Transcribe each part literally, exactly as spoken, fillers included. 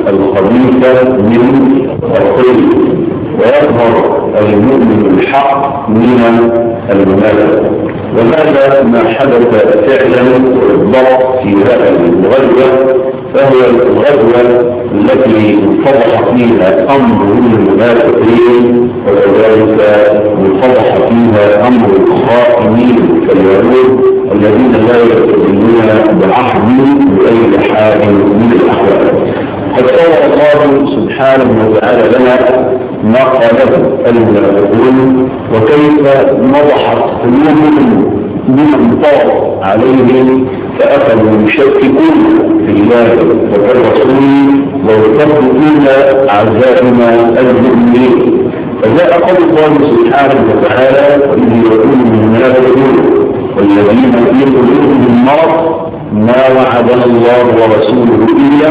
الخبيث من الطيب، ويظهر المؤمن الحق من المنافق. وهذا ما حدث فعلا بالضبط في هذه الغزوة، فهي الغزوة التي انفضح فيها أمر المنافقين، وكذلك انفضح فيها أمر الخائنين كاليهود الذين لا يلتزمون بعهد بأي حال من الأحوال. قد صور الله سبحانه وتعالى لنا ما قاله المنافقون، وكيف نضحت قلوبهم بمن طار عليهم فأخذوا يشككون في الله وفي الرسول ويثبتون عزائم المؤمنين. فجاء قول الله سبحانه وتعالى: وإذ يقول المنافقون والذين في قلوبهم مرض ما وعدنا الله ورسوله إلا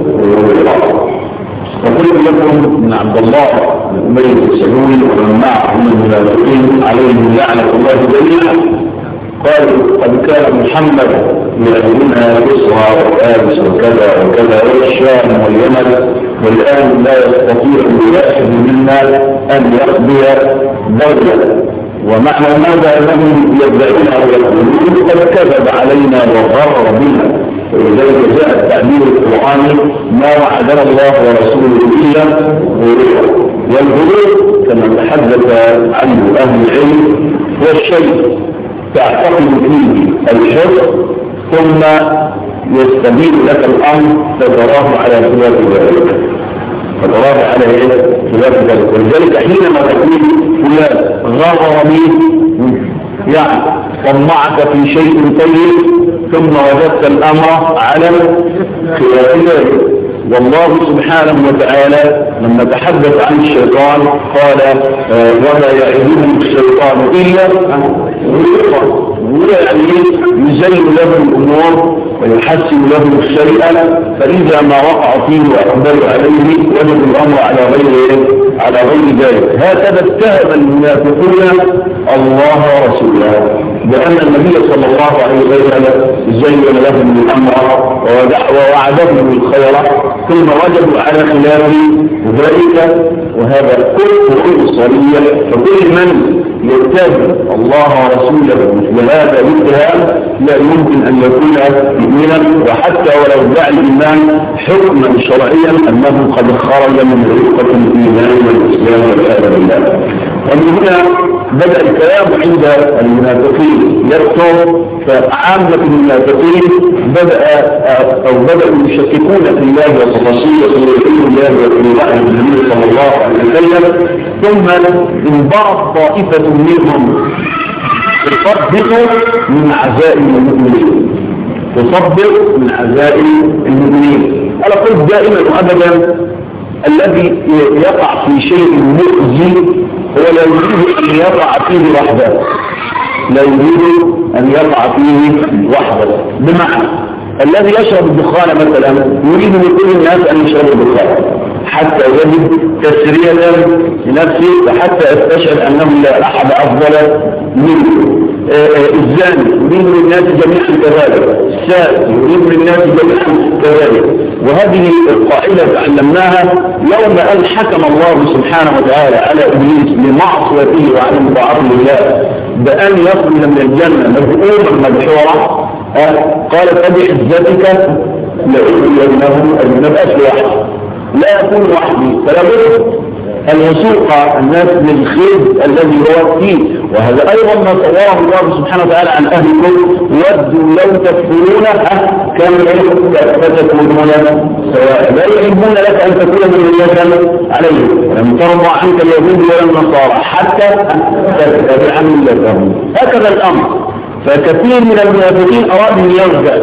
غرورا. وقلت لكم من عبد الله بن أبي بن سلول ومن معه من المنافقين عليهم لعنة الله جميعا قالوا: قد كان محمد يعلمنا بصرى وفارس وكذا وكذا والشام واليمن، والآن لا يستطيع واحد منا أن يقضي دولة. ومعنى ماذا أنهم يدعون أو يقولون قد كذب علينا وغر بنا. ولذلك جاء التعبير القرآني: ما وعدنا الله ورسوله إلا غرورا. والغرور كما تحدث عنه أهل العلم هو الشيء تعتقد فيه الحر ثم يستبين لك الأمر فتراه على خلاف ذلك فتراه على خلاف ذلك. ولذلك حينما تقول فلان غرر بي يعني طمعك في شيء طيب ثم وجدت الأمر على خلاف ذلك. والله سبحانه وتعالى لما تحدث عن الشيطان قال: آه ولا يعلمهم الشيطان إلا غرورا. يعني يزين لهم الأمور ويحسن لهم الشيء، فإذا ما وقع فيه وأقبل عليه وجد الأمر على غير على غير ذلك. هكذا اتهم المنافقون الله ورسوله بأن النبي صلى الله عليه وسلم زين لهم الأمر ووعدهم بالخير ثم وجدوا على خلاف ذلك، وهذا كفر صريح. فكل من يتهم الله ورسوله مثل هذا الاتهام لا يمكن أن يكون مؤمنا، وحتى ولو ادعى الإيمان حكما شرعيا أنه قد خرج من رقة الإيمان والإسلام والعياذ بالله. ومن هنا بدأ الكلام عند المنافقين يكثر، فعامة المنافقين بدأ أو بدأوا يشككون في الله والرسول وفي الله وفي وحي النبي صلى الله عليه وسلم، ثم انبعث طائفة منهم تصدق من عزائم المؤمنين تصدق من عزائم المؤمنين. أنا قلت دائما وأبدا الذي يقع في شيء مؤذي هو لا يريد أن يقع فيه وحده لا يريد أن يقع فيه وحده. بمعنى الذي يشرب الدخان مثلا يريد من كل الناس أن يشرب الدخان حتى يجد تسرية لنفسه وحتى يستشعر أنه لا أحد أفضل منه. الزاني يريد من الناس جميعا كذلك، السائل يريد من الناس جميعا كذلك. وهذه القاعدة تعلمناها يوم أن حكم الله سبحانه وتعالى على إبليس بمعصيته وعلى مطاعته لله بأن يخرج من الجنة مذءوما مدحورا، قال فبعزتك لأغوينهم أجنب أسلحة لا يكون وحدي، فلا بد أن يسوق الناس للخير الذي هو فيه. وهذا أيضا ما صوره الله سبحانه وتعالى عن أهل الكفر: ودوا لو تكفرون كما فتكونون سواء، لا يحبون لك أن تكون ذرية عليهم ولم ترضى عنك اليهود ولا النصارى حتى تتبع ملتهم. هكذا الأمر. فكثير من المنافقين أرادوا أن يرجع،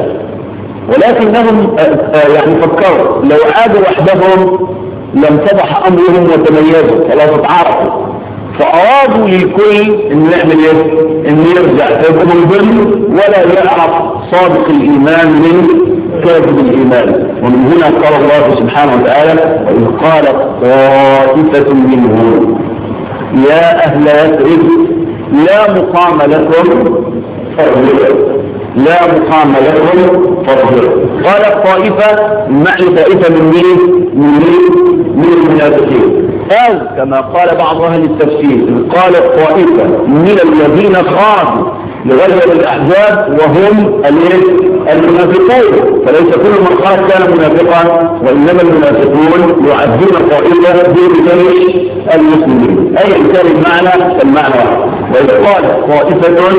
ولكنهم يعني فكروا لو عادوا وحدهم لم تضح أمرهم وتميزوا ولا تتعارفوا، فأرادوا للكل أن يعمل ايه؟ أن يرجع فيكون الظلم ولا يعرف صادق الإيمان من كاذب الإيمان. ومن هنا قال الله سبحانه وتعالى: وإذ قالت طائفة منهم يا أهل يثرب لا مقام لكم فارجعوا. لا مقام لكم فارجعوا. قال الطائفة معنى طائفة من مين؟ من مين؟ من المنافقين. أو كما قال بعض أهل التفسير قال الطائفة من الذين خرجوا لغزوة الأحزاب وهم المنافقون، فليس كل من خرج كان منافقا، وإنما المنافقون يعدون طائفة دون جيش المسلمين. أي كان المعنى المعنى واحد. وإذ قال طائفة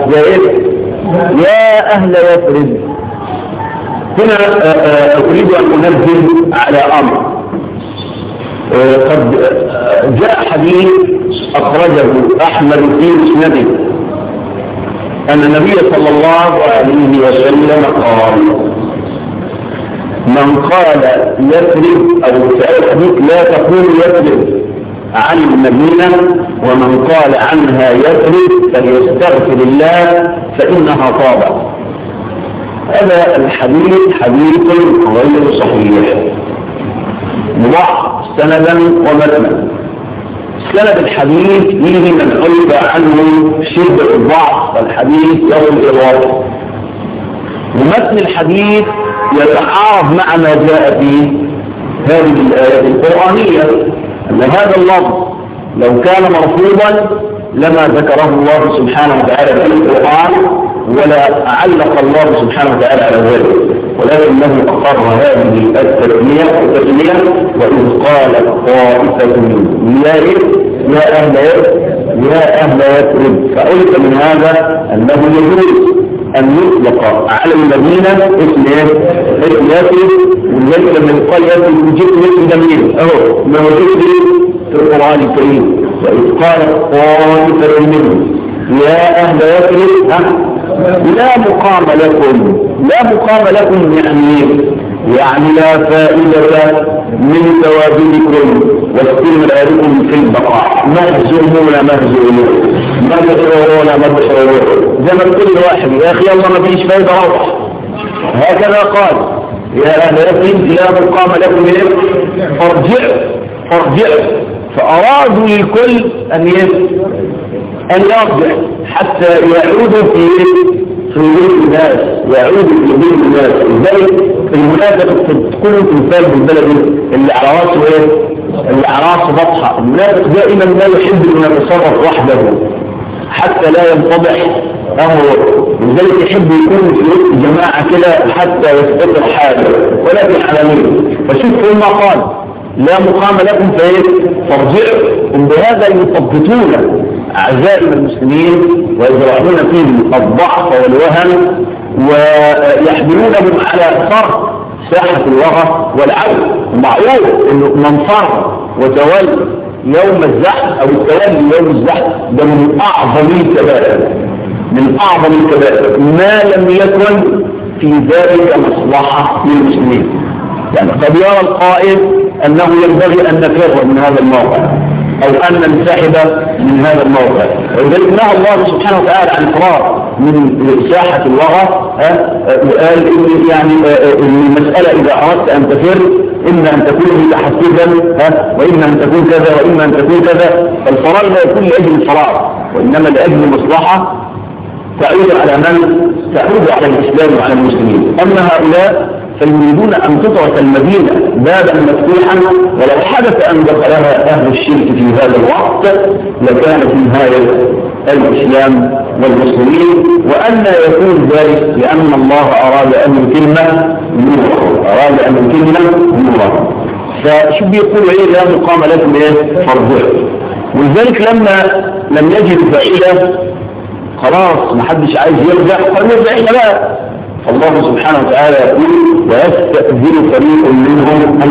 يا أهل يثرب، هنا أريد أن أنبه على أمر. قد جاء حديث أخرجه أحمد في مسنده أن النبي صلى الله عليه وسلم قال: من قال يثرب أو في الحديث لا تقول يثرب عن المدينة، ومن قال عنها يثرب فليستغفر الله فإنها طابت. هذا الحديث حديث غير صحيح مضاعف سندا ومتنا. سند الحديث فيه من علم عنه شدة الضعف، والحديث له الإضافة. ومتن الحديث يتعارض مع ما جاء في هذه الآيات القرآنية، أن هذا اللفظ لو كان مرفوضا لما ذكره الله سبحانه وتعالى في القرآن ولا علق الله سبحانه وتعالى على ذلك، ولكنه أقر هذه التسمية التسمية وإذ قالت طائفة يا يا أهل يا أهل يثرب. فعرف من هذا أنه يجوز أن يطلق على المدينة اسم اسم يثرب، ولذلك لما يقال يثرب يجيب اسم جميل أهو ما هو اسم في القرآن الكريم. وإذ قالت طائفة منهم يا أهل يثرب لا مقام لكم. لا مقام لكم يعني يعني لا فائدة من ثوابكم واستمراركم في البقاء، مهزومون مهزومون مبحرون مبحرون. زي ما كل واحد يا أخي الله ما فيش فائدة روح. هكذا قال يا أهل يثرب لا مقام لكم فارجعوا فارجعوا. فأرادوا للكل أن أن يرجع حتى يعودوا في في بيت الناس، يعودوا في بيت الناس. ازاي المنافق تكون تمثال بالبلد اللي على راسه ايه؟ اللي على راسه بطحه. المنافق دائما لا يحب ان يتصرف وحده حتى لا ينفضح امره، لذلك يحب يكون في وسط جماعه كده حتى يستقر حاله، ولكن على مين. فشوف ثم قال لا مقام لكم فايه؟ فارجعوا. بهذا يثبتون أعزائنا المسلمين ويزرعون فيهم الضعف والوهن ويحملونهم على فرق ساحة الوغى والعود. معروف انه من فرق وتولي يوم الزحف او التولي يوم الزحف ده من اعظم الكبائر، من اعظم الكبائر ما لم يكن في ذلك مصلحة للمسلمين. يعني قد يرى القائد انه ينبغي ان نفر من هذا الموقع او ان ننسحب من هذا الموقع، ولذلك نهى الله سبحانه وتعالى عن الفرار من ساحة الوغى. وقال ان يعني المسألة اذا اردت ان تفر اما ان تكون متحفزا واما ان تكون كذا واما ان تكون كذا. الفرار لا يكون لاجل الفرار وانما لاجل مصلحة تعود على من؟ تعود على الاسلام وعلى المسلمين. اما هؤلاء فيريدون أن تترك المدينة بابا مفتوحا، ولو حدث أن دخلها أهل الشرك في هذا الوقت لكانت نهاية الإسلام والمسلمين. وأن يكون ذلك لأن الله أراد أن يتم نوره، أراد أن يتم نوره. فشو بيقولوا إيه؟ لا مقام لكم إيه؟ فارجعوا. ولذلك لما لم يجد فائدة خلاص ما حدش عايز يرجع فنرجع إلى بقى. الله سبحانه وتعالى يقول ويستأذن فريق منهم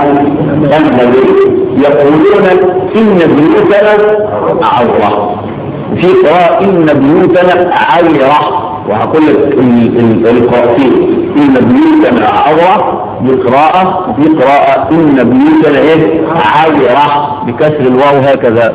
النبي يقولون إن بيوتنا عورة، في قراءة إن بيوتنا عورة، وهقول لك القراءتين إن بيوتنا عورة بقراءة وفي قراءة إن بيوتنا إيه عورة بكسر الواو هكذا.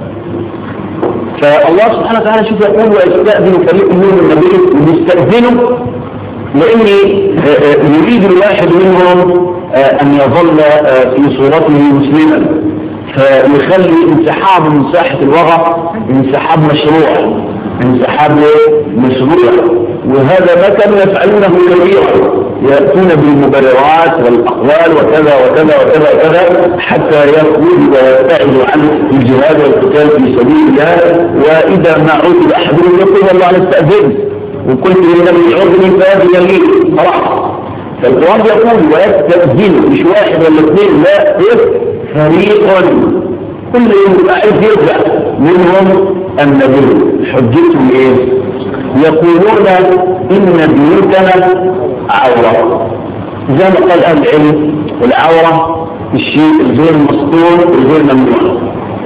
فالله سبحانه وتعالى شوف يقول ويستأذن فريق منهم النبي يستأذنوا لأن يريد الواحد منهم أن يظل في صورته مسلما، فيخلي انسحاب من ساحة الوغى انسحاب مشروع، انسحاب مشروع. وهذا ما كانوا يفعلونه كثيرا، يأتون بالمبررات والأقوال وكذا وكذا وكذا وكذا حتى يخرجوا ويبتعدوا عن الجهاد والقتال في سبيل الله. وإذا ما عود أحدهم يقول الله على استأذن وقلت للنبي عذري فأذن لي خلاص. فالقرآن يقول ويستأذن مش واحد ولا اثنين، لا فريق كل يوم عايز يرجع منهم النبي. حجتهم ايه؟ يقولون ان بيوتنا عورة، زي ما قال اهل العلم والعورة الشيء الغير مسطور الغير ممنوع.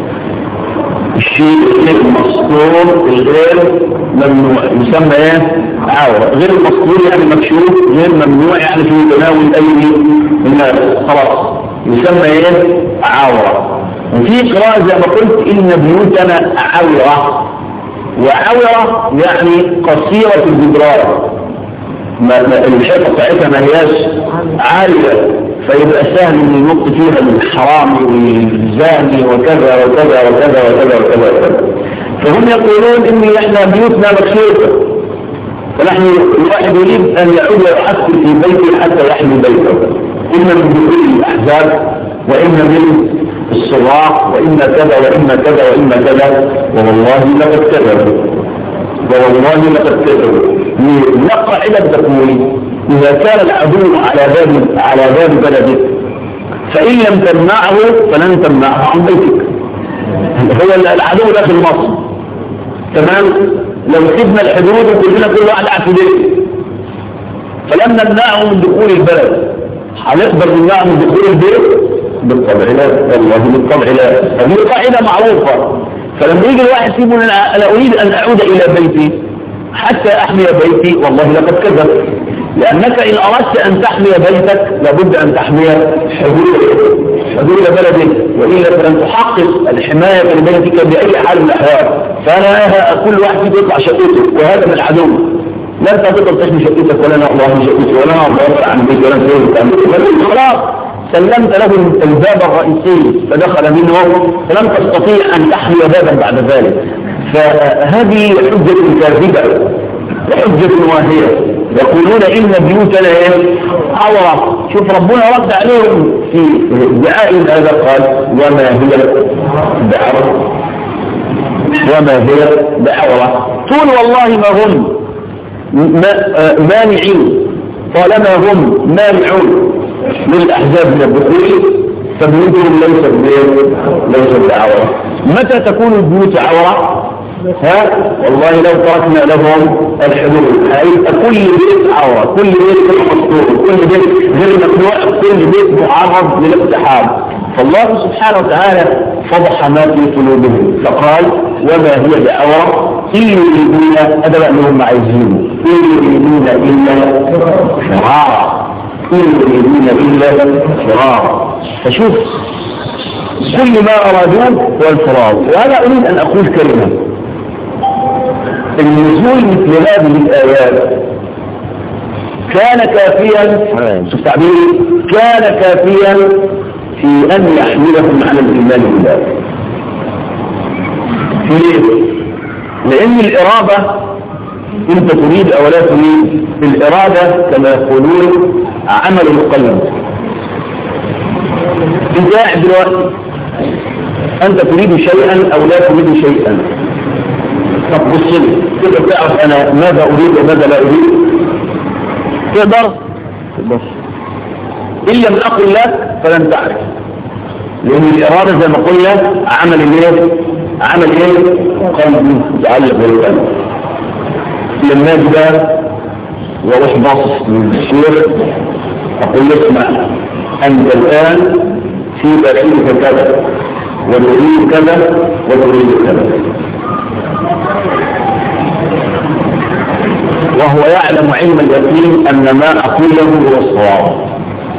الشيء الغير مسطور الغير ممنوع يسمى ايه؟ عورة. غير المسطور يعني مكشوف، غير ممنوع يعني في تناول اي الناس خلاص يسمى ايه؟ عورة. وفي قراءة زي ما قلت إن بيوتنا عورة، وعورة يعني قصيرة الجدران، الحيطة بتاعتها ما هياش عالية فيبقى سهل ان ينط فيها الحرام والزاني وكذا وكذا وكذا وكذا وكذا وكذا. فهم يقولون ان احنا بيوتنا مكشوفة، فنحن الواحد يريد ان يعود ويحصل في بيته حتى يحمي بيته، إما من دخول الأحزاب وإما من الصراع وإما كذا وإما كذا وإما كذا. والله لقد كذبوا والله لقد كذبوا. نقع إلى التكوين إذا كان العدو على باب على باب بلدك فإن لم تمنعه فلن تمنعه عن بيتك. هو العدو داخل مصر تمام، لو سيبنا الحدود وكلنا كل واحد قاعد في بيته فلم نمنعه من دخول البلد، هنقدر نمنعه من دخول البيت؟ بالطبع لا، والله بالطبع لا. هذه قاعدة معروفة. فلما يجي الواحد يقول أنا أريد أن أعود إلى بيتي حتى أحمي بيتي، والله لقد كذب، لأنك إن أردت أن تحمي بيتك لابد أن تحمي حدود حدود بلدك، وإلا فلن تحقق الحماية لبيتك بأي حال من الأحوال. فأنا كل واحد يطلع شقته وهذا من العدو. لا أنت تقدر تحمي شقتك ولا أنا الله شقتي ولا أنا الله عن بيتي ولا أنت عن بيتي، خلاص سلمت له الباب الرئيسي فدخل منه فلم تستطيع أن تحمي بابا بعد ذلك. فهذه حجة كاذبة وحجة واهية. يقولون إن بيوتنا عورة. شوف ربنا رد عليهم في دعاء هذا قال وما هي بعورة، وما هي بعورة. طول والله ما هم مانعين، طالما هم مانعون من الأحزاب من الدخول فبيوتهم ليست ليست بعورة. متى تكون البيوت عورة؟ ها والله لو تركنا لهم الحدود هيبقى كل بيت عورة، كل بيت مستور، كل بيت غير ممنوع، كل بيت معرض للاقتحام. فالله سبحانه وتعالى فضح ما في قلوبهم فقال وما هي بعورة إن يريدون أدبا لهم عايزينه إن يريدون إلا فرارا، إن يريدون إلا فرارا. فشوف كل ما أرادوه هو الفرار. وأنا أريد أن أقول كلمة، النزول مثل هذه الآيات كان كافيا، شوف تعبيري، كان كافيا في أن يحملهم على الإيمان بالله. ليه؟ لأن الإرادة أنت تريد أو لا تريد، الإرادة كما يقولون عمل القلب. أنت قاعد دلوقتي أنت تريد شيئا أو لا تريد شيئا، طب بص لي تقدر تعرف أنا ماذا أريد وماذا لا أريد؟ تقدر؟ بس إن لم أقل لك فلن تعرف، لأن الإرادة زي ما قلنا عمل ايه؟ عمل ايه؟ قلبي يتعلق بالقلب. لما أجي وأروح باصص للشيخ أقول له اسمع أنت الآن في داخلك كذا وتريد كذا وتريد كذا، وهو يعلم علم اليقين أن ما أقوله هو الصواب.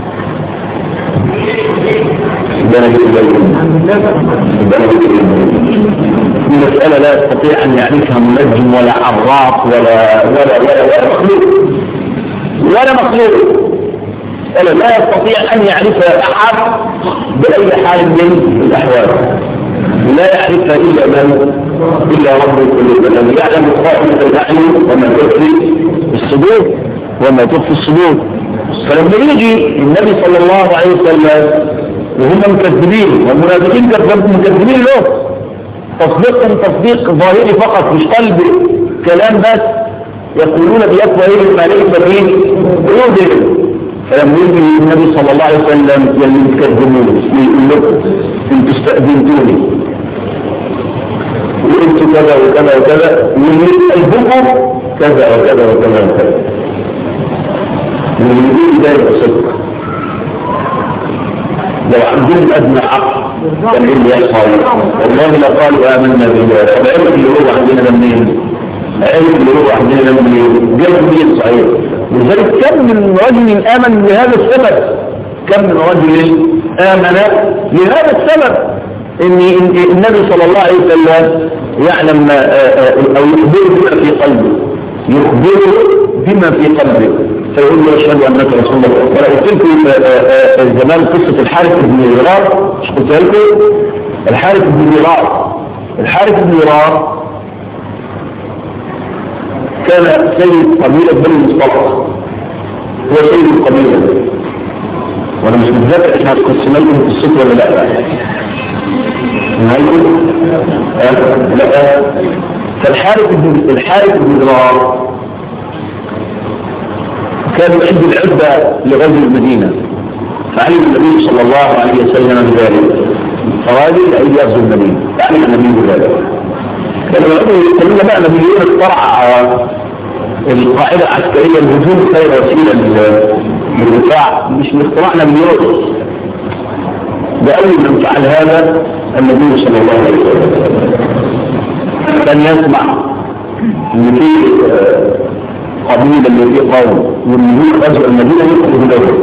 دي مسألة لا يستطيع أن يعرفها منجم ولا عراف ولا ولا ولا ولا مخلوق ولا مخلوق مسألة لا يستطيع أن يعرفها أحد بأي حال من الأحوال، لا يعرفها إلا من إلا رب القلوب الذي يعلم خائنة الأعين وما تخفي الصدور وما تخفي الصدور. فلما يجي النبي صلى الله عليه وسلم وهم مكذبين والمنافقين مكذبين له تصديقا تصديق ظاهري فقط مش قلبي كلام بس، يقولون بأفواههم ما ليس في قلوبهم. فلما يجي النبي صلى الله عليه وسلم يلي تكذبون يقول لكم انتوا استأذنتوني وانتوا كذا وكذا وكذا ويقول قلبكم كذا وكذا وكذا وكذا ويقول ذلك صدق. لو عندهم أدنى عقل كان إيه اللي يحصل؟ والله لقالوا آمنا بالله. طب عرف اللي هو عندنا منين؟ عرف اللي هو عندنا منين؟ جاب منين صحيح؟ ولذلك كم من رجل آمن لهذا السبب؟ كم من رجل آمن لهذا السبب؟ إن النبي صلى الله عليه وسلم يعلم أو يخبره بما في قلبه، يخبره بما في قلبه فيقول له أشهد أنك رسول الله. وأنا قلت لكم زمان قصة الحارث بن هرار، مش قلت لكم الحارث بن هرار. الحارث بن هرار كان سيد قبيلة بني المصطفى، هو سيد القبيلة. وأنا مش متذكر إحنا قسمنا لكم قصته ولا لا؟ نهايكم؟ لا. فالحارث بن الحارث بن هرار كان عند العدة لغزو المدينة، فعلم النبي صلى الله عليه وسلم بذلك فراد أن يغزو المدينة، فعلم النبي بذلك. كانوا يقولون بقى نبيون اخترع القاعدة العسكرية الهجوم خير وسيلة للدفاع، مش من اختراع نبيون. بأول من فعل هذا النبي صلى الله عليه وسلم. كان يسمع ان في قبيلة اللي في قوم والمدينة غزو المدينة يخرج له،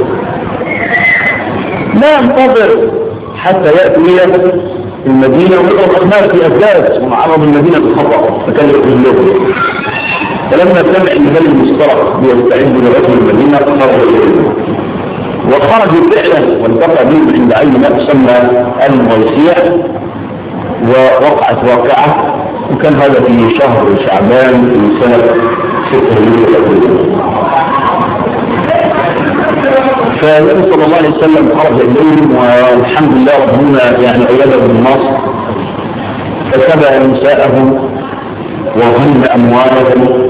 لا ينتظر حتى يأتي إلى المدينة ويضرب الناس في أساس ومعرض المدينة بالخطأ فكان يخرج له. فلما سمع ان بني المصطلق بيستعد لغزو المدينة خرج إليه وخرجوا فعلا والتقى بهم عند عين ما تسمى المغيسية ووقعت واقعة، وكان هذا في شهر شعبان في سنة ستة هجرية. فالنبي صلى الله عليه وسلم خرج إليهم والحمد لله ربنا يعني أيده بالنصر، فسبى نساءهم وغن أموالهم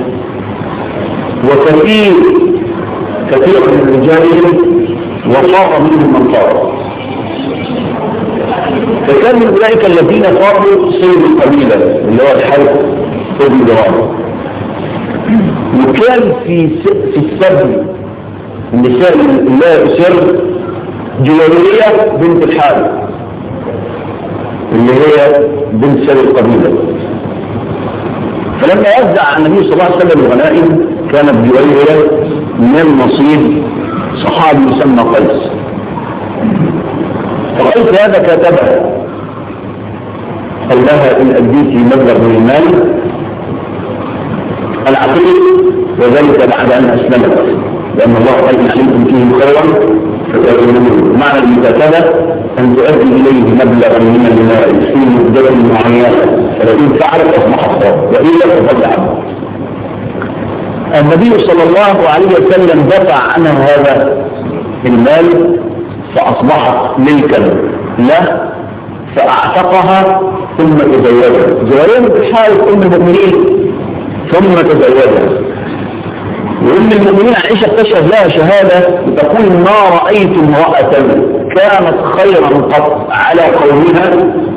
وكثير كثير من رجالهم وصار منهم من صار. فكان من أولئك الذين صاروا سيد القبيلة اللي هو الحارث بن هرار. وكان في في السبي النساء الله يسر جويرية بنت الحارث اللي هي بنت سيد القبيلة. فلما وزع النبي صلى الله عليه وسلم الغنائم كانت جويرية من نصيب صحابي يسمى قيس. فقيس هذا كتبها قال لها إن أديتي مبلغ من المال العقيد وذلك بعد أن أسلمت، لأن الله قال إن علمتم فيه خيرا فتأذنون. معنى المكاتبة أن تؤدي إليه مبلغا من المال في مدة معينة، فلئن فعلت أصبح خيرا وإلا فقد عمل. النبي صلى الله عليه وسلم دفع عنها هذا المال فأصبحت ملكا له، فأعتقها ثم تزوجها. زوجها بالحارث أم المؤمنين ثم تزوجها. وأم المؤمنين عائشة تشهد لها شهادة تقول ما رأيت امرأة كانت خيرا قط على قومها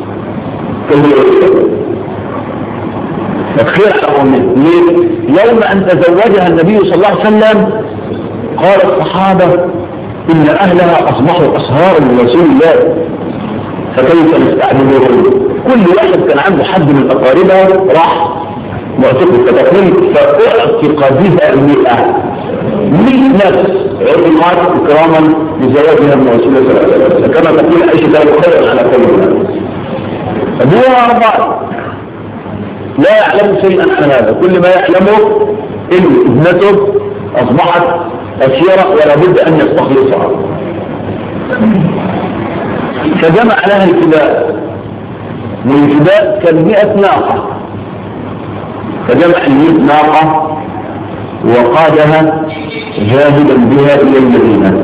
خير على قومها. يوم أن تزوجها النبي صلى الله عليه وسلم قال الصحابة إن أهلها أصبحوا أصهارا لرسول الله فكيف نستعملهم؟ كل واحد كان عنده حد من أقاربها راح معتقد فتقول فأعتق بها مئة مئة نفس عرضات إكراما لزواجها من رسول الله صلى الله عليه وسلم. كما تقول عائشة كانت خيرا على قومها. أبوها أربعة لا يعلم شيئا عن هذا، كل ما يعلمه إن ابنته أصبحت أسيرة ولا بد أن يستخلصها. فجمع لها الفداء، والفداء كان مئة ناقة فجمع المئة ناقة وقادها جاهدا بها إلى المدينة.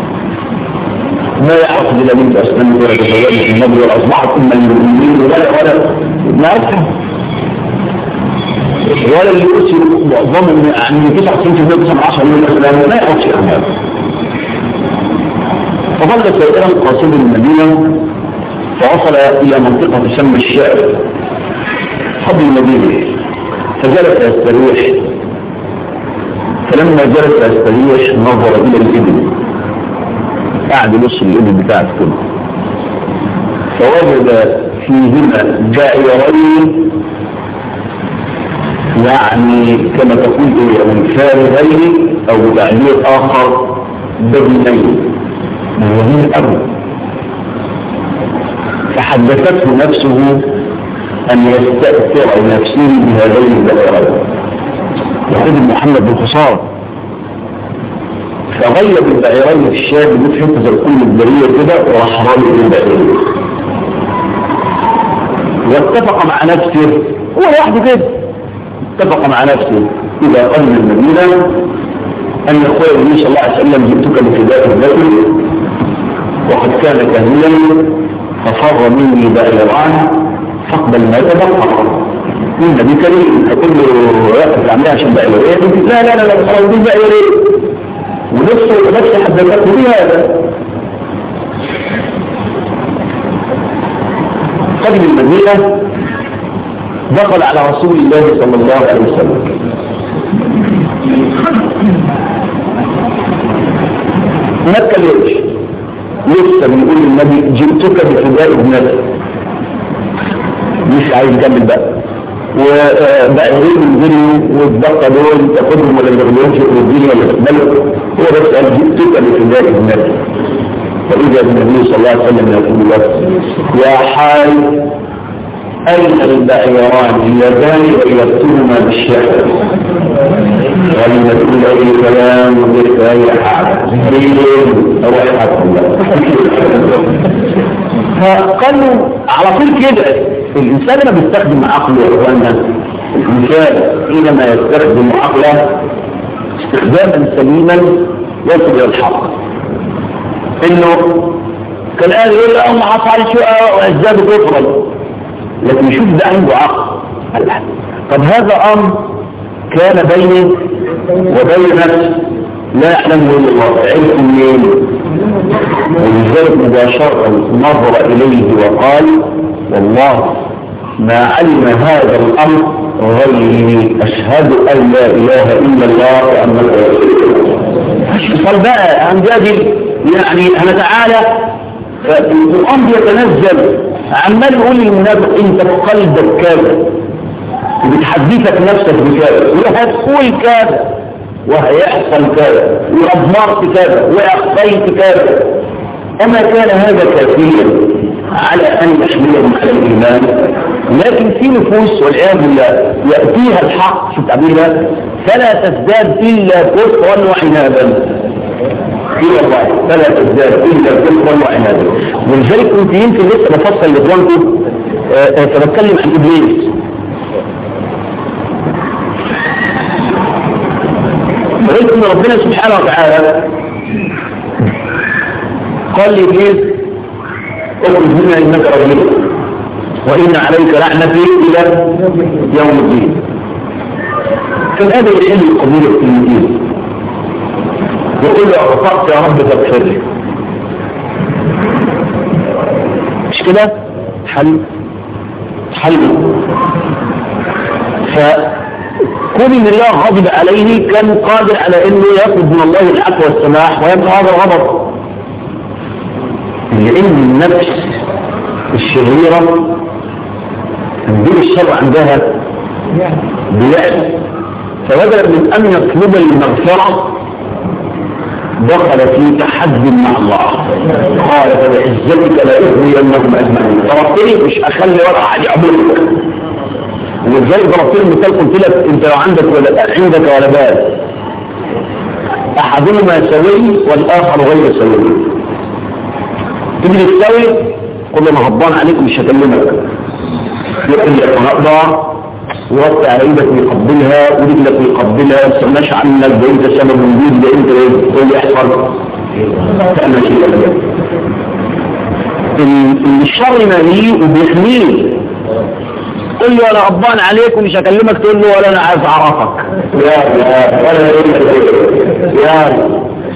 ما يعرف إلى بنت أسلمت ولا تزوجت النبي ولا أصبحت أم المؤمنين ولا ولا ما يعرفها ولا اللي يؤسر معظمهم يعني تسعة وتسعين بالمئة تسعة عشر من الأسلام ما يعرفش عن هذا. فظل سائرا قاصدا المدينة فوصل إلى منطقة تسمى الشعر قبل المدينة فجلس يستريح. فلما جلس يستريح نظر إلى الإبل قاعد يبص الإبل بتاعته كله فوجد فيهما جائرين يعني كما تقول من فارغين أو بتعبير آخر بدنين مهمين أبدا. فحدثته نفسه أن يستأثر نفسه بهذين الجائرين يقول محمد بن خصار فغير البعيرين في الشام بمتحفة زي كل البرية كده وراح رامي البعيرين واتفق مع نفسه هو لوحده كده اتفق مع نفسه إذا قدم المدينة أن يقول النبي صلى الله عليه وسلم جئتك لفداء البدر وقد كان كاملا ففر مني بعيران فاقبل ما تبقى النبي كريم هتقول له رأيك تعملها عشان بعيرين لا لا لا لا خلاص دي بعيرين ونفسه ونفسه حدثته بهذا. قدم المدينة دخل على رسول الله صلى الله عليه وسلم ما اتكلمش لسه بنقول النبي جئتك بفداء ابنتك مش عايز يكمل بقى وبعيرين الدنيا والدقة دول تاخدهم ولا يغلونش في الدنيا ولا تقبلوا هو بس قال جئتك بفداء ابنتك. فإذا النبي صلى الله عليه وسلم يقول له يا حال أين البعيران اللذان ويكتبهما بالشعر ولما تقول أي كلام وقلت أي حاجة روحك الله. فقالوا على طول كده الإنسان لما بيستخدم عقله يا إخوانا الإنسان حينما يستخدم عقله استخداما سليما يصل إلى الحق إنه كان قال يقول لا ما حصل شيء وأزداد كفرا لكن يشوف ده عنده عقل. طب هذا أمر كان بيني وبين نفسي لا يعلمه إلا الله علم منين ولذلك مباشرة نظر إليه وقال والله ما علم هذا الأمر غيري أشهد أن لا إله إلا الله وأنك رسول الله. قال بقى عن جادل يعني أنا تعالى فالقرآن يتنزل عمال يقول للمنافق انت في قلبك كذا وبتحدثك نفسك بكذا وهتقول كذا وهيحصل كذا وأضمرت كذا وأخطيت كذا. أما كان هذا كافيا على أن يحملهم على الإيمان لكن في نفوس والعياذ بالله يأتيها الحق في تعبيرها فلا تزداد إلا كفرا وعنادا إلى الله فلا تزداد إلا كفرا وعنادا. ولذلك كنت يمكن لسه بفصل لإخوانكم فبتكلم عن إبليس. فقلت إن ربنا سبحانه وتعالى قال لإبليس اخرج منها إنك رجيم وإن عليك لعنتي إلى يوم الدين. كان هذا يحل القبيلة في الدين يقول له أخطأت يا رب تغفر لي مش كده حل حل. فكون ان الله غضب عليه كان قادر على انه ياخذ من الله الحق والسماح ويبقى هذا الغضب لان النفس الشريرة تنزيل الشر عندها بيأس فبدل من ان يطلب المغفرة دخل في تحدي مع الله قال فبعزتك لا أغوي أنهم أجمعين. ضربتني مش أخلي ولا أحد يعبدك ولذلك ضربتني مثال قلت لك أنت لو عندك ولا عندك ولدان أحدهما سوي والآخر غير سوي تجي تسوي قل أنا غضبان عليك مش هكلمك يقول لك أنا أقدر ووقت على ايدك ويقبلها ورجلك ويقبلها ما تسمعش عنك ده انت سبب وجود ده انت ايه تقول لي احفظ تعمل شيء ابدا. الشر ماليه وبيحميه. قل له انا غضبان عليك ومش هكلمك تقول له ولا انا عايز اعرفك يا يا ولا يا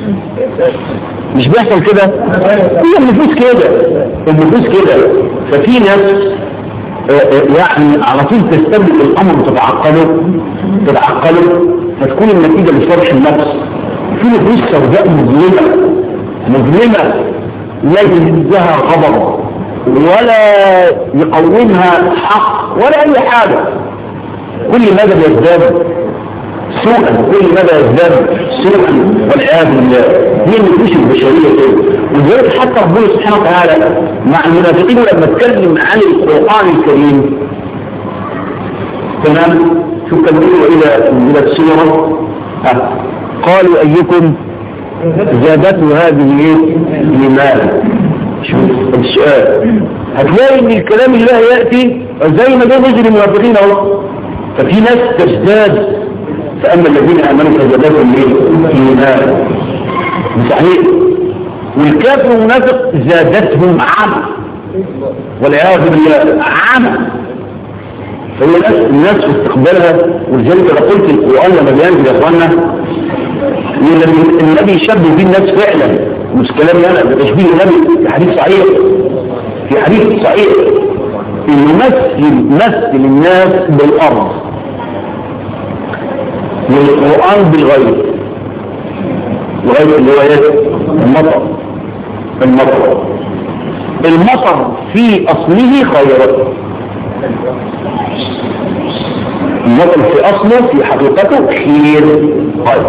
مش بيحصل كده. هي النفوس كده النفوس كده. ففي ناس يعني على طول تستبدل الامر وتتعقله تتعقله فتكون النتيجه لصالح النفس. في نفوس سوداء مظلمه مظلمه لا يجدها غضب ولا يقومها حق ولا اي حاجه. كل مدى يزداد سوءا كل مدى يزداد سوءا والعياذ بالله. هي النفوس البشريه كده. ولذلك حتى ربنا سبحانه وتعالى مع المنافقين لما اتكلم عن القران الكريم تمام شو كان بيقولوا الى انزلت سوره أه. قالوا ايكم زادته هذه ايه ايمانا. شوف السؤال هتلاقي ان الكلام الله ياتي زي ما ده نزل المنافقين اهو. ففي ناس تزداد فاما الذين امنوا فزادتهم ايمانا صحيح. والكافر والمنافق زادتهم عمى والعياذ بالله عمى. فهي الناس الناس في استقبالها. ولذلك انا قلت القران لما بينزل يا اخوانا النبي يشبه به الناس فعلا مش كلامي انا ده تشبيه النبي في حديث صحيح في حديث صحيح انه مثل مثل الناس بالارض والقران بالغيب. الغيب اللي هو ايه؟ المطر. المطر المطر في اصله خير. المطر في اصله في حقيقته خير خير.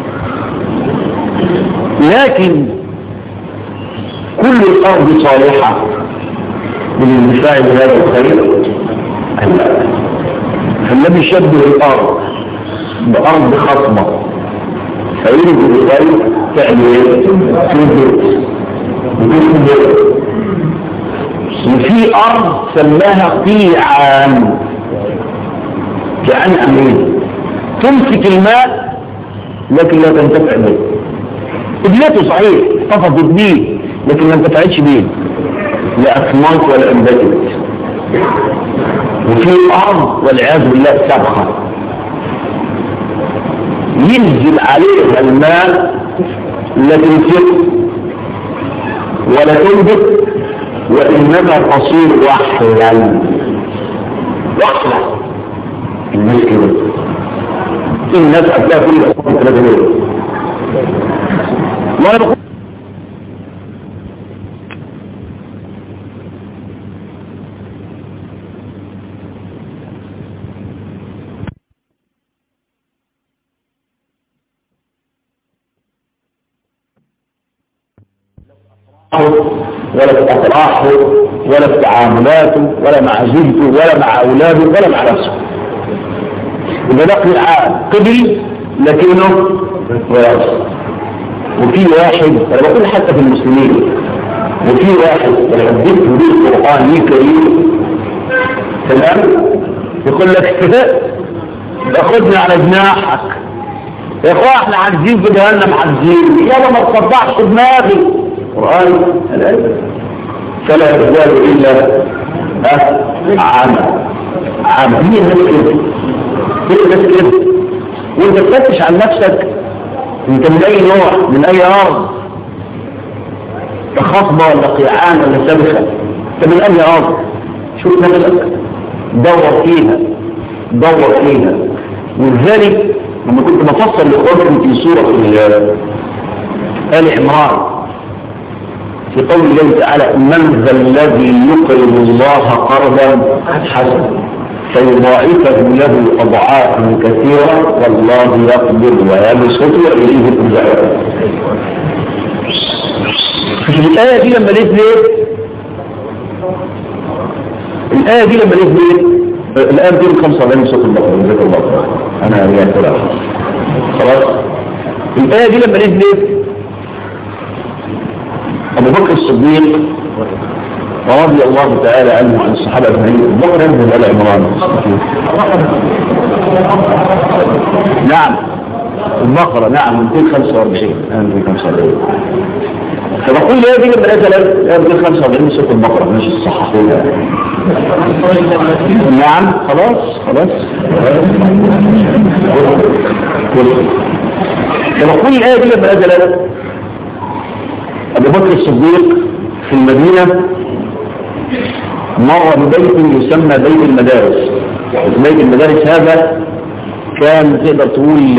لكن كل الارض صالحه للانتفاع بهذا الخير. فالنبي شبه الارض بارض خصبه فيريد بالخير تعمل تنبت وتنبت. وفي ارض سماها قيعان. قيعان امين تمسك الماء لكن لا تنتفع به. ابنته صحيح احتفظت به لكن ما انتفعتش به لا اثمرت ولا انبتت. وفي ارض والعياذ بالله سبخه ينزل عليها الماء لا تنفق ولا تنبت وانما تصير وحلا وحلا. الناس كده الناس هتلاقي كل الاسباب ثلاثه دول. وانا بقول ولا في أفراحه ولا في تعاملاته ولا مع زوجته ولا مع أولاده ولا مع نفسه. إذا دخل العالم قبل لكنه ويرس. وفي واحد أنا بقول حتى في المسلمين وفي واحد يحدثه بالقرآن الكريم تمام يقول لك تاخذني على جناحك يا اخوة احنا عاجزين في جهنم عاجزين يلا ما تصدعش دماغي. القرآن فلا يزال إلا عمى عمى. هي الناس كده هي الناس كده. وانت تفتش عن نفسك انت من اي نوع من اي ارض خصبة ولا قيعان ولا سبخة انت من اي ارض. شوف نفسك دور فيها دور فيها. ولذلك لما كنت بفصل لإخوانكم في سورة آل عمران في قول الله تعالى من ذا الذي يقرض الله قرضا حسنا فيضاعفه له اضعافا كثيره والله يقبض ويبسط واليه ترجعون. الايه دي لما نزلت الايه دي لما نزلت الايه دي خمسة وأربعين صوت البقره جزاك الله انا رجعت لها خلاص. الايه دي لما نزلت أبو بكر الصديق ورضي الله تعالى عنه عن الصحابة أجمعين. بكرة ينزل آل عمران. نعم البقرة نعم مئتين وخمسة وأربعين مئتين وخمسة وأربعين. فبقول ليه دي من أجل مئتين وخمسة وأربعين سورة البقرة مش الصحفية. نعم خلاص خلاص. فبقول الآية دي من أجل أبو بكر الصديق في المدينة مر ببيت يسمى بيت المدارس. بيت المدارس هذا كان تقدر تقول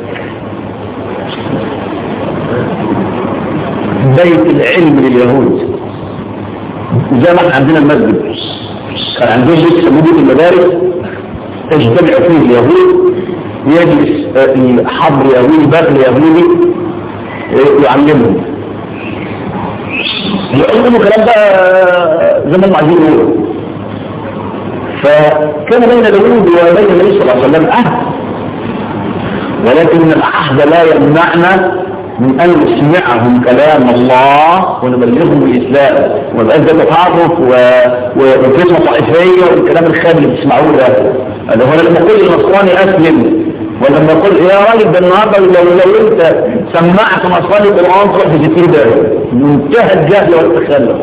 بيت العلم لليهود، زي ما احنا عندنا المسجد كان عندهم لسه بيت المدارس تجتمع فيه اليهود، يجلس حبر يهودي بغل يهودي يعلمهم يقولوا كلام بقى زي ما هم عايزين يقولوا. فكان بين اليهود وبين النبي صلى الله عليه وسلم عهد، ولكن العهد لا يمنعنا من أن نسمعهم كلام الله ونبلغهم الإسلام ويبقى ده تعرف وقسمة طائفية والكلام الخارج اللي بتسمعوه ده. هذا هو لما يقول النصراني أسلم، ولما يقول يا راجل ده النهارده لو لو أنت سمعت نصراني القرآن تروح في ستين ده منتهى الجهل والتخلف.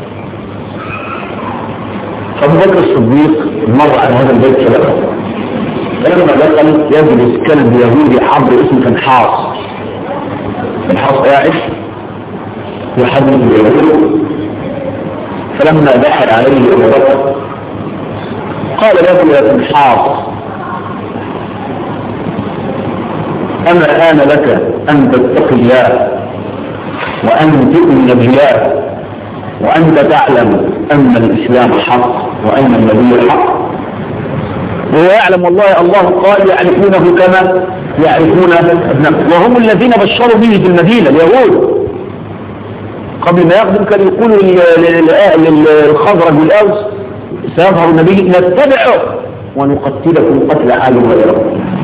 فأبو بكر الصديق مر على هذا البيت ثلاثة، فلما دخل يجلس كلب يهودي حبر اسمه كنحاص. كنحاص قاعد يحدث اليهود، فلما دخل عليه أبو بكر قال له يا كنحاص أما آن لك أن تتقي الله وأن تؤمن بالله وأنت تعلم أن الإسلام حق وأن النبي حق، وهو يعلم والله الله قال يعرفونه كما يعرفون ابنهم، وهم الذين بشروا به في المدينة اليهود. قبل ما يقدم كان يقولوا للخزرج والأوس سيظهر النبي نتبعه ونقتلكم قتل عاد وغيره،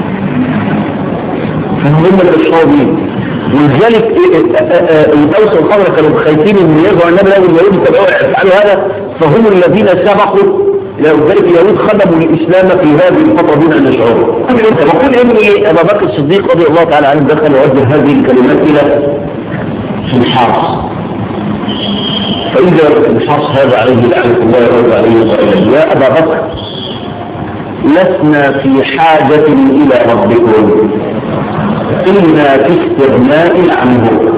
فهم اللي بشروا به. ولذلك الأوس والخزرج كانوا خايفين ان يظهر النبي له اليهود يتبعوا يفعلوا هذا، فهم الذين سبقوا. لذلك اليهود خدموا الإسلام في هذه الفترة دون أن يشعروا. وقل إني أبا بكر الصديق رضي الله تعالى عنه دخل ووجه هذه الكلمات إلى الحرص، فإذا الحرص هذا عليه لعنة الله يرضى عليه وسلم يا أبا بكر لسنا في حاجة إلى ربكم إنا في استغناء عنه.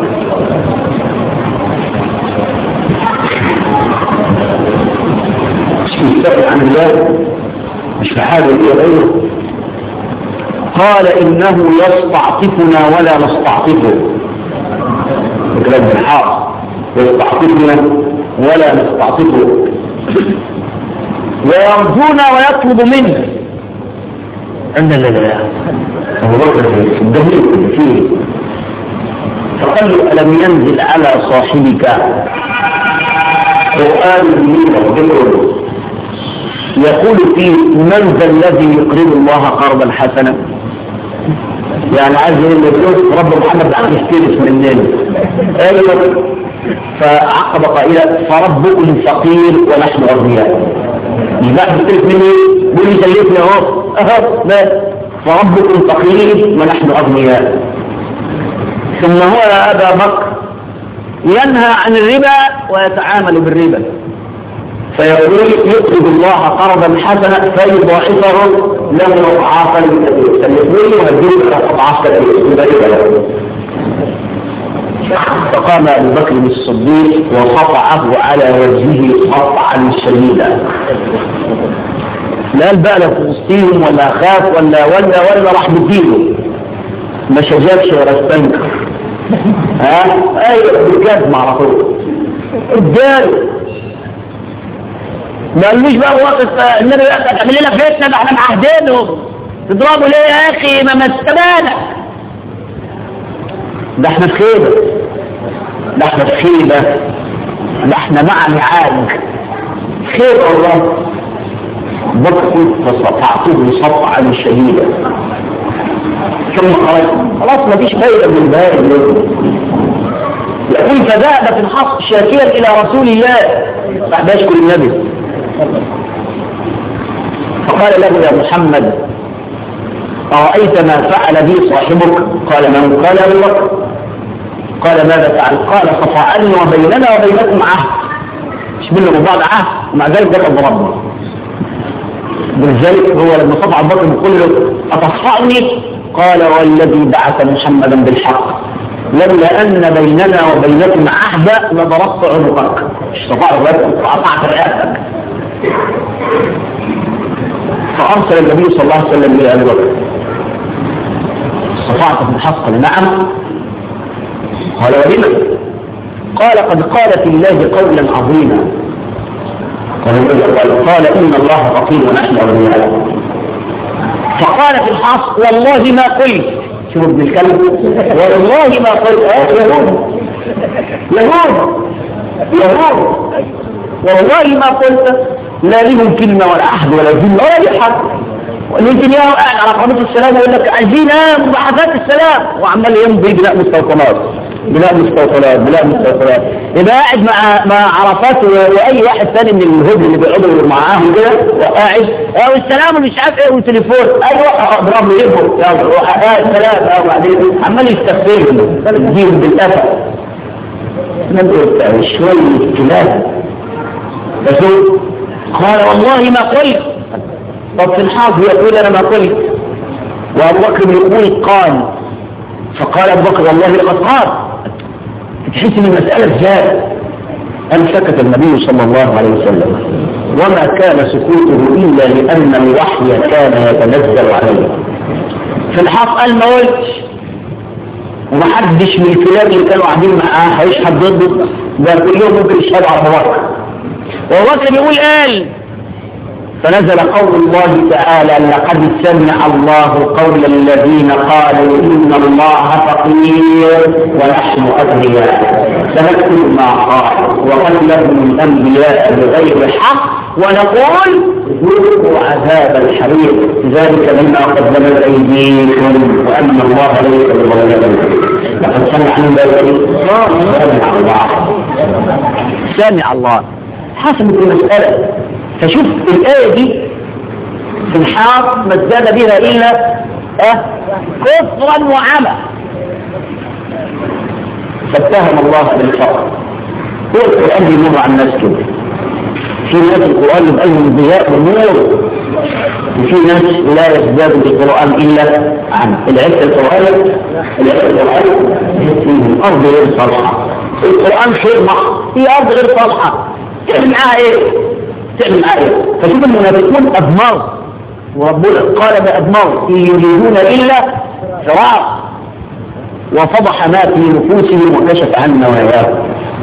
يستغنى عن الله مش في حاجة إلى غيره. قال إنه يستعطفنا ولا نستعطفه، كلام الحق يستعطفنا ولا نستعطفه، ويرجونا ويطلب منه أن لا لا هو برضه الدليل فيه. فقال له ألم ينزل على صاحبك قرآن من ربكم يقول فيه من ذا الذي يقرض الله قرضا حسنا؟ يعني عايز يقول رب محمد عم يستلف مننا. ايوه فعقب قائلا فربكم فقير ونحن اغنياء. يبقى بيستلف مني بيقول لي سلفني اهو اهو لا فربكم فقير ونحن اغنياء. ثم هو يا ابا بكر ينهى عن الربا ويتعامل بالربا، فيقول يقرض الله قرضا حسنا فيضاعفه له اضعافا كثيره، فيقول ويديك اضعاف كثيره. فقام ابو بكر الصديق وقطعه على وجهه قطعا شديدا. لا بقى لا فلسطين ولا خاف ولا ولا ولا راح بديله، ما شجابش ولا استنكر. ها ايوه بجد على طول اداله، ما قالوش بقى واقف النبي تعمل لنا فتنه ده احنا معاهدينهم تضربوا ليه يا اخي ما مستبانك، ده احنا في خيبه ده احنا في خيبه ده احنا مع نعاج خير والله. بكت فصفعته صفعا شديدا ثم خرج. خلاص ما فيش فايده من الباقي. يقول فذهب فنحاص شاكيا إلى رسول الله بعد يشكر النبي فقال له يا محمد أرأيت ما فعل بي صاحبك؟ قال من؟ قال أبو بكر. قال ماذا فعل؟ قال ففعلني وبيننا وبينكم عهد، مش بيننا وبعض عهد، ومع ذلك ذكر ضربنا. ولذلك هو لما صفع أبو بكر يقول له أتصفعني؟ قال والذي بعث محمدا بالحق لولا أن بيننا وبينكم عهدا لضربت عنقك. مش صفعت رأسك وقطعت رأسك. فأرسل النبي صلى الله عليه وسلم إلى أبي بكر صفعت بالحق؟ قال نعم. قال ولما؟ قال قد قال في الله قولا عظيما. قال إن الله فقير ونحن أغنياء. فقال في الحق والله ما قلت. شوف ابن الكلب والله ما قلت. آه يهود يهود يهود والله ما قلت لا لهم كلمة ولا عهد ولا ذمة ولا لي حق. والنتنياهو قاعد على قناة السلام ويقول لك عايزين مباحثات السلام وعمال يمضي بناء مستوطنات بناء مستوطنات بناء مستوطنات. يبقى قاعد مع مع عرفات واي واحد ثاني من الهود اللي بيقعدوا معاهم كده وقاعد او السلام مش عارف ايه والتليفون ايوه اضرب له يبقى يلا السلام او بعدين عمال يستفيد يجيب بالقفا. نقول شويه كلام بس قال والله ما قلت. طب في الحاضر يقول انا ما قلت وابو بكر يقول قال. فقال ابو بكر والله لقد قال. تحس ان المساله ازاي؟ ان سكت النبي صلى الله عليه وسلم وما كان سكوته الا لان الوحي كان يتنزل عليه. في الحق قال ما قلتش ومحدش من الكلاب اللي كانوا قاعدين معاه هيشهد ضده ده كلهم ممكن يشهدوا على ابو بكر. وابو بكر بيقول قال. فنزل قول الله تعالى لقد سمع الله قول الذين قالوا إن الله فقير ونحن أغنياء سنكتب ما قال وقتلهم الأنبياء بغير حق ونقول ذوقوا عذاب الحريق ذلك مما قدمت أيديكم وأن الله ليس بظلام. لقد سمع سمع الله سمع الله حسب المسألة. فشوف الآية دي في الحق ما ازداد بها إلا أه كفرا وعمى. فاتهم الله بالفقر. هو القرآن بيمر عن الناس كده. في ناس القرآن يبقى لهم ضياء ونور وفي ناس لا يزداد بالقرآن إلا عمى. العلم القرآن العلم القرآن في الأرض غير صالحة. القرآن خير محض في أرض غير صالحة. تعمل معاها إيه؟ تعمل معايا. فشوف المنافقون أدمار وربنا قال بأدمار إن يريدون إلا فرار وفضح ما في نفوسهم وكشف عن نواياهم.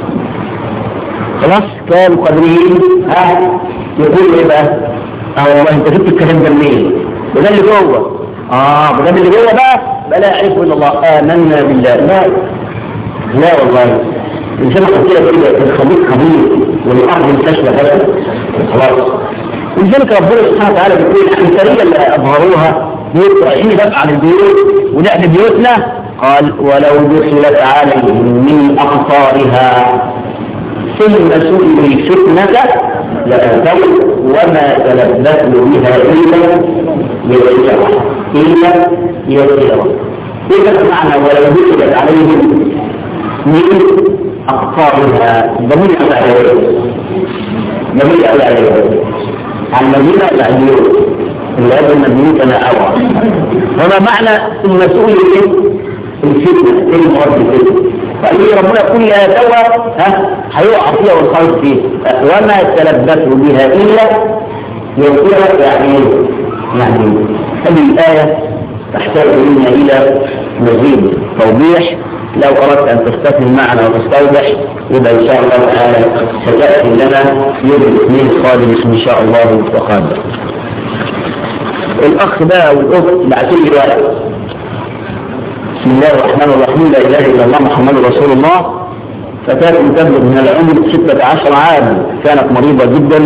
خلاص كانوا قادرين ها يقول ايه بقى؟ اه والله انت جبت الكلام ده منين؟ وده اللي جوه اه وده اللي جوه بقى بقى لا يعرف الا الله. آمنا بالله. لا لا والله الإنسان قلت لك كده الخليق قبيل والأرض انتشرة بس خلاص. ولذلك ربنا سبحانه وتعالى بيقول الحمثالية اللي أظهروها بيوت رايحين يدافع عن البيوت ونحن بيوتنا. قال ولو دخلت عليهم من أقطارها ثم سئلوا الفتنة لأتوا وما تلبثوا بها إلا يسيرا إلا يسيرا. إذا معنى ولو دخلت عليهم من أقطارها ضمير على ضمير على المدينة العليون اللي هذا المدينة تناعوها. وما معنى المسؤول الفتنة المرد الفتنة فأيه ربنا يقول لها توا ها هيقع فيها والخلق فيه وما تلبثوا بها إلا يصير يعني يعني هذه الآية تحتاج منا إلى مزيد توضيح. لو أردت أن تستفهم معنا وتستوضح يبقى إن شاء الله تعالى ستأتي لنا يوم الاثنين القادم إن شاء الله وقادر. الأخ بقى والأخت بعتوا لي واحد. بسم الله الرحمن الرحيم. لا إله إلا الله محمد رسول الله. فتاة تبلغ من العمر ستة عشر عام كانت مريضة جدا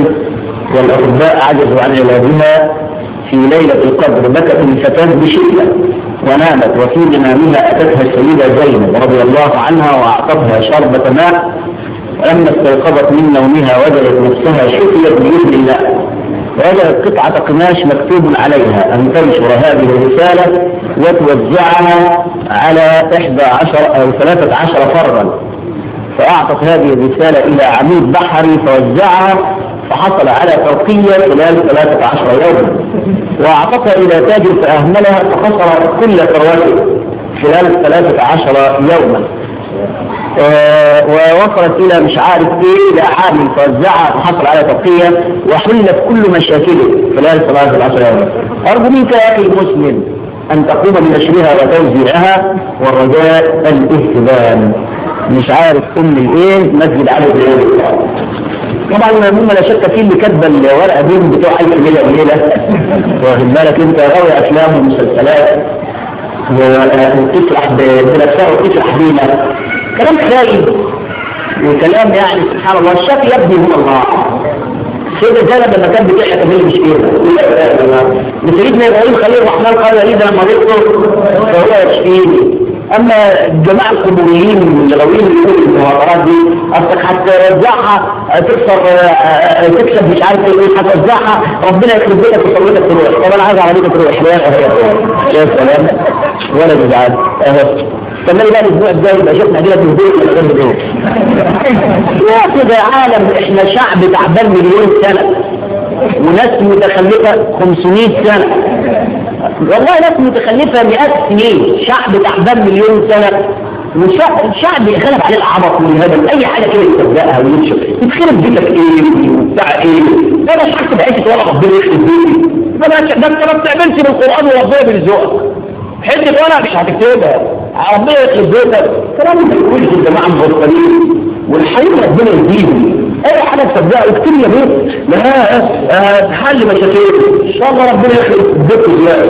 والأطباء عجزوا عن علاجها. في ليلة القدر بكت الفتاة بشدة ونامت وفي منامها أتتها السيدة زينب رضي الله عنها وأعطتها شربة ماء، ولما استيقظت من نومها وجدت نفسها شفيت بإذن الله، وجدت قطعة قماش مكتوب عليها أن تنشر هذه الرسالة وتوزعها على إحدى عشر أو ثلاثة عشر فردا، فأعطت هذه الرسالة إلى عميد بحري فوزعها، فحصل على توقية خلال ثلاثة عشر يوما، وأعطتها إلى تاجر فأهملها فخسر كل ثروته خلال ثلاثة عشر يوما. آه ووصلت إلى مش عارف إيه إلى عامل فوزعها فحصل على توقية وحلت كل مشاكله خلال ثلاثة عشر يوما. أرجو منك يا أخي المسلم أن تقوم بنشرها وتوزيعها، والرجاء الاهتمام. مش عارف أم الإيه مسجد على الإيه. طبعا مما لا شك فيه اللي كاتبه الورقه دي بتوع اي ليله ليله، واخد بالك انت غاوي افلام ومسلسلات وتسرح بنفسها وتسرح بينا كلام خايب وكلام يعني سبحان الله. الشافي يبدي هو الله. سيدنا زينب لما كانت بتحكي كمان مش كده، سيدنا ابراهيم خليل الرحمن قال لي اذا مرضت فهو يشفيني. اما الجماعه القبوريين اللي غاويين يقولوا المهاترات دي اصلك هتوزعها تكسر تكسب مش عارف ايه هتوزعها ربنا يخرب بيتك وصلتك تروح. طب انا عايز عمليه تروح يا شايف كلام ولا تزعل اهو. كمل بقى الاسبوع الجاي يبقى شفنا عندنا في البيت ولا غير البيت. يا كده عالم احنا شعب تعبان مليون سنه وناس متخلفه خمسمائة سنه، والله ناس متخلفه مئات سنين، شعب تعبان مليون سنه، والشعب يخلف عليه العبط والهبل اي حاجه كده يصدقها ويمشي. يتخرب بيتك ايه وبتاع ايه؟ ده مش حاسس بعيشة ولا ربنا يخرب بيتي، ده انت ما بتعملش بالقران وربنا بيرزقك حته ولا مش هتكتبها ربنا يخرب بيتك. كلام ما يقولش الجماعه مغفلين والحقيقه ربنا يهديهم. اي حاجه تصدقها اكتب يا بيت لها تحل مشاكل ان شاء الله ربنا يخرب بيتك.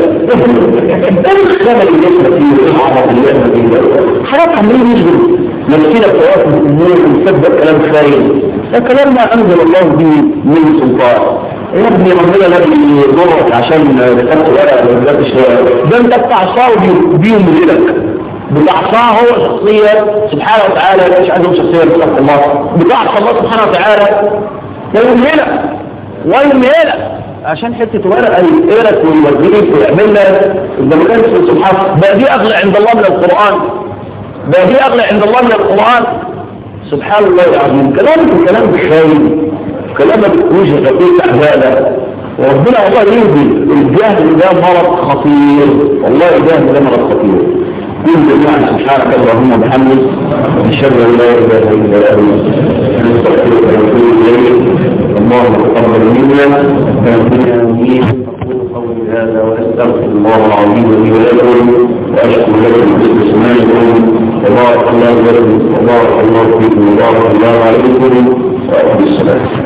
ايه الخمل اللي احنا فيه والعبط اللي احنا فيه حاجات عمالين يشغل نفسنا بتواصل الامور ونصدق كلام خايب. ده كلام ما انزل الله به من سلطان. يا ابني ربنا الذي يضرك عشان تكتب ورقه ولا تشتغل، ده انت بتعصاه بيهم بيدك بتعصاه هو شخصيا سبحانه وتعالى. مش عندهم شخصيا بتعصى الله، بتعصى الله سبحانه وتعالى ويمهلك ويمهلك عشان حته ورقه يقرك ويوديك ويعمل لك. ده ما كانش سبحانه بقى دي اغلى عند الله من القران، بقى دي اغلى عند الله من القران. سبحان الله العظيم. كلام كلام بخير، كلام بوجه غطيت احواله. وربنا والله يهدي. الجهل ده مرض خطير، والله الجهل ده مرض خطير. كل جميعا سبحانك اللهم وبحمدك اشهد ان لا اله الا انت نستغفرك ونتوب اليك. اللهم تقبل منا وانفعنا به. اقول قولي هذا واستغفر الله العظيم لي ولكم واشكر لكم حسن سماعكم. وبارك الله لكم وبارك الله فيكم وبارك الله عليكم وأقم الصلاة.